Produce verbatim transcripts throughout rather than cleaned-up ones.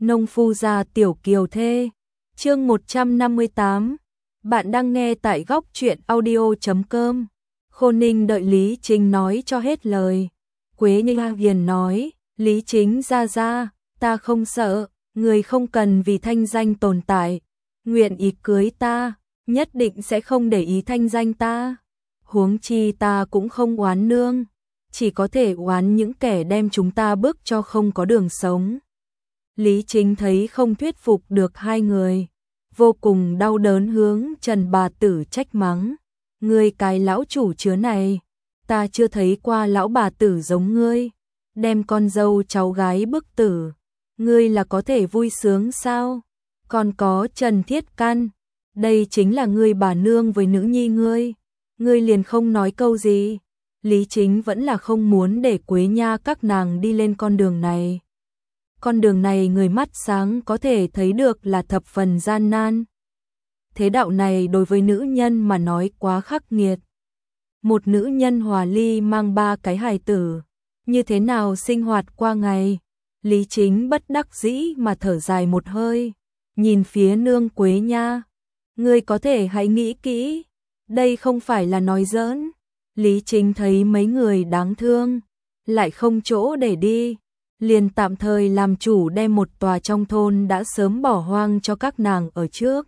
Nông phu gia tiểu kiều thê. Chương một trăm năm mươi tám. Bạn đang nghe tại góc truyện audio chấm com. Khôn Ninh đợi Lý Chính nói cho hết lời. Quế Như Hiền nói, Lý Chính gia gia, ta không sợ, người không cần vì thanh danh tồn tại. Nguyện ý cưới ta, nhất định sẽ không để ý thanh danh ta. Huống chi ta cũng không oán nương, chỉ có thể oán những kẻ đem chúng ta bước cho không có đường sống. Lý Chính thấy không thuyết phục được hai người, vô cùng đau đớn hướng Trần bà tử trách mắng. Ngươi cái lão chủ chứa này, ta chưa thấy qua lão bà tử giống ngươi, đem con dâu cháu gái bức tử, ngươi là có thể vui sướng sao? Còn có Trần Thiết Căn, đây chính là ngươi bà nương với nữ nhi ngươi, ngươi liền không nói câu gì. Lý Chính vẫn là không muốn để Quế Nha các nàng đi lên con đường này. Con đường này người mắt sáng có thể thấy được là thập phần gian nan. Thế đạo này đối với nữ nhân mà nói quá khắc nghiệt. Một nữ nhân hòa ly mang ba cái hài tử, như thế nào sinh hoạt qua ngày? Lý Chính bất đắc dĩ mà thở dài một hơi, nhìn phía nương Quế Nha. Ngươi có thể hãy nghĩ kỹ, đây không phải là nói giỡn. Lý Chính thấy mấy người đáng thương, lại không chỗ để đi, liền tạm thời làm chủ đem một tòa trong thôn đã sớm bỏ hoang cho các nàng ở trước.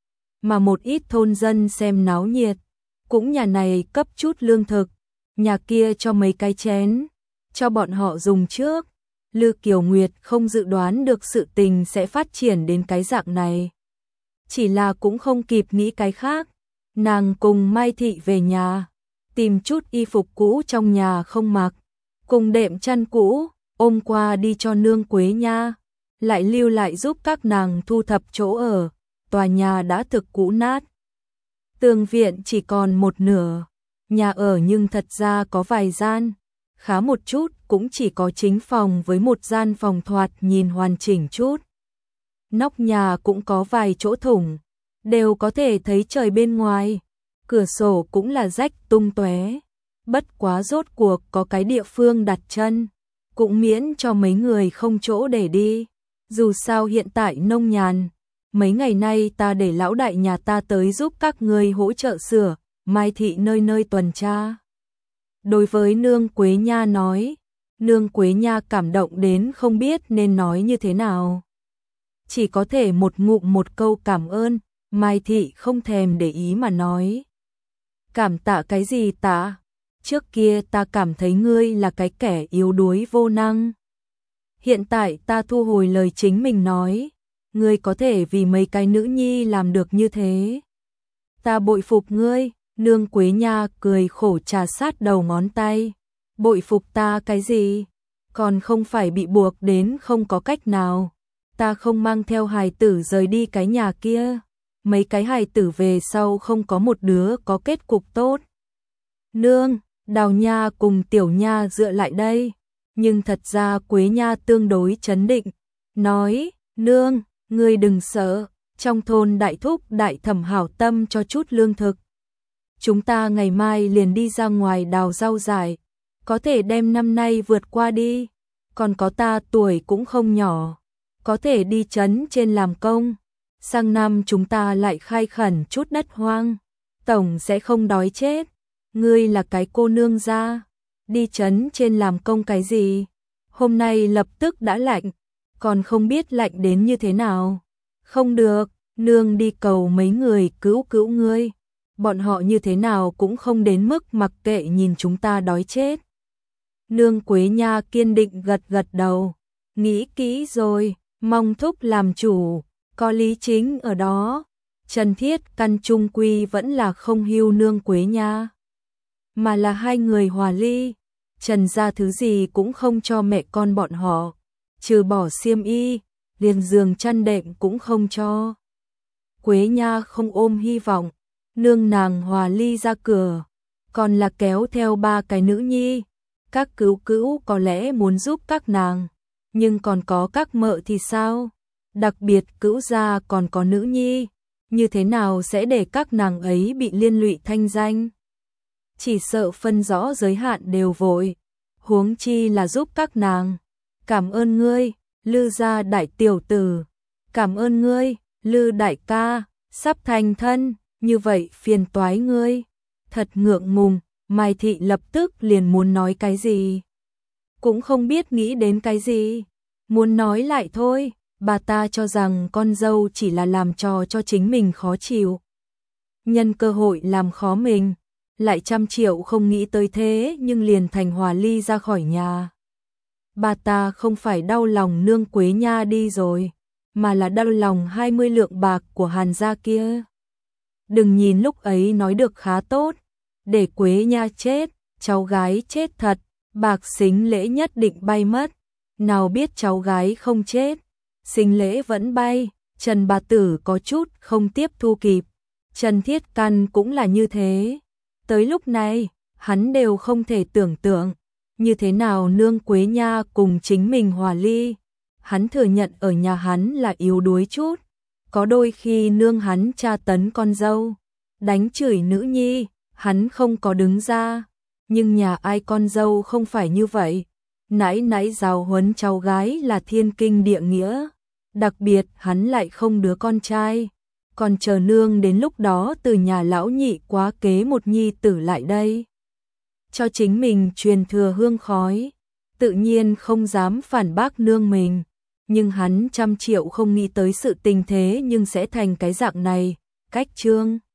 Mà một ít thôn dân xem náo nhiệt, cũng nhà này cấp chút lương thực, nhà kia cho mấy cái chén, cho bọn họ dùng trước. Lư Kiều Nguyệt không dự đoán được sự tình sẽ phát triển đến cái dạng này. Chỉ là cũng không kịp nghĩ cái khác, nàng cùng Mai Thị về nhà, tìm chút y phục cũ trong nhà không mặc, cùng đệm chăn cũ, ôm qua đi cho nương Quế Nha, lại lưu lại giúp các nàng thu thập chỗ ở. Tòa nhà đã thực cũ nát, tường viện chỉ còn một nửa, nhà ở nhưng thật ra có vài gian, khá một chút cũng chỉ có chính phòng với một gian phòng thoạt nhìn hoàn chỉnh chút. Nóc nhà cũng có vài chỗ thủng, đều có thể thấy trời bên ngoài, cửa sổ cũng là rách tung tóe. Bất quá rốt cuộc có cái địa phương đặt chân, cũng miễn cho mấy người không chỗ để đi. Dù sao hiện tại nông nhàn, mấy ngày nay ta để lão đại nhà ta tới giúp các ngươi hỗ trợ sửa, Mai Thị nơi nơi tuần tra. Đối với nương Quế Nha nói, nương Quế Nha cảm động đến không biết nên nói như thế nào. Chỉ có thể một ngụm một câu cảm ơn, Mai Thị không thèm để ý mà nói. Cảm tạ cái gì tạ? Trước kia ta cảm thấy ngươi là cái kẻ yếu đuối vô năng. Hiện tại ta thu hồi lời chính mình nói, ngươi có thể vì mấy cái nữ nhi làm được như thế. Ta bội phục ngươi, nương Quế Nha cười khổ trà sát đầu ngón tay. Bội phục ta cái gì? Còn không phải bị buộc đến không có cách nào. Ta không mang theo hài tử rời đi cái nhà kia. Mấy cái hài tử về sau không có một đứa có kết cục tốt. Nương, Đào Nha cùng Tiểu Nha dựa lại đây. Nhưng thật ra Quế Nha tương đối trấn định, nói, nương, ngươi đừng sợ, trong thôn đại thúc đại thẩm hảo tâm cho chút lương thực. Chúng ta ngày mai liền đi ra ngoài đào rau dại, có thể đem năm nay vượt qua đi, còn có ta tuổi cũng không nhỏ, có thể đi trấn trên làm công, sang năm chúng ta lại khai khẩn chút đất hoang, tổng sẽ không đói chết. Ngươi là cái cô nương gia, đi trấn trên làm công cái gì? Hôm nay lập tức đã lạnh, còn không biết lạnh đến như thế nào. Không được, nương đi cầu mấy người cứu cứu ngươi. Bọn họ như thế nào cũng không đến mức mặc kệ nhìn chúng ta đói chết. Nương Quế Nha kiên định gật gật đầu. Nghĩ kỹ rồi, mong thúc làm chủ, có Lý Chính ở đó. Trần Thiết Căn trung quy vẫn là không hiu nương Quế Nha, mà là hai người hòa ly. Trần gia thứ gì cũng không cho mẹ con bọn họ, trừ bỏ xiêm y, liền giường chăn đệm cũng không cho. Quế Nha không ôm hy vọng, nương nàng hòa ly ra cửa, còn là kéo theo ba cái nữ nhi. Các cứu cứu có lẽ muốn giúp các nàng, nhưng còn có các mợ thì sao? Đặc biệt cứu gia còn có nữ nhi, như thế nào sẽ để các nàng ấy bị liên lụy thanh danh? Chỉ sợ phân rõ giới hạn đều vội, huống chi là giúp các nàng. Cảm ơn ngươi, Lư gia đại tiểu tử, cảm ơn ngươi, Lư đại ca, sắp thành thân, như vậy phiền toái ngươi. Thật ngượng ngùng, Mai Thị lập tức liền muốn nói cái gì. Cũng không biết nghĩ đến cái gì. Muốn nói lại thôi, bà ta cho rằng con dâu chỉ là làm trò cho chính mình khó chịu. Nhân cơ hội làm khó mình, lại trăm triệu không nghĩ tới thế nhưng liền thành hòa ly ra khỏi nhà. Bà ta không phải đau lòng nương Quế Nha đi rồi, mà là đau lòng hai mươi lượng bạc của Hàn gia kia. Đừng nhìn lúc ấy nói được khá tốt, để Quế Nha chết, cháu gái chết thật, bạc sính lễ nhất định bay mất. Nào biết cháu gái không chết, sính lễ vẫn bay. Trần bà tử có chút không tiếp thu kịp. Trần Thiết Căn cũng là như thế. Tới lúc này, hắn đều không thể tưởng tượng như thế nào nương Quế Nha cùng chính mình hòa ly. Hắn thừa nhận ở nhà hắn là yếu đuối chút, có đôi khi nương hắn tra tấn con dâu, đánh chửi nữ nhi, hắn không có đứng ra, nhưng nhà ai con dâu không phải như vậy. Nãy nãy giáo huấn cháu gái là thiên kinh địa nghĩa, đặc biệt hắn lại không đứa con trai, còn chờ nương đến lúc đó từ nhà lão nhị quá kế một nhi tử lại đây, cho chính mình truyền thừa hương khói, tự nhiên không dám phản bác nương mình, nhưng hắn trăm triệu không nghĩ tới sự tình thế nhưng sẽ thành cái dạng này. Cách chương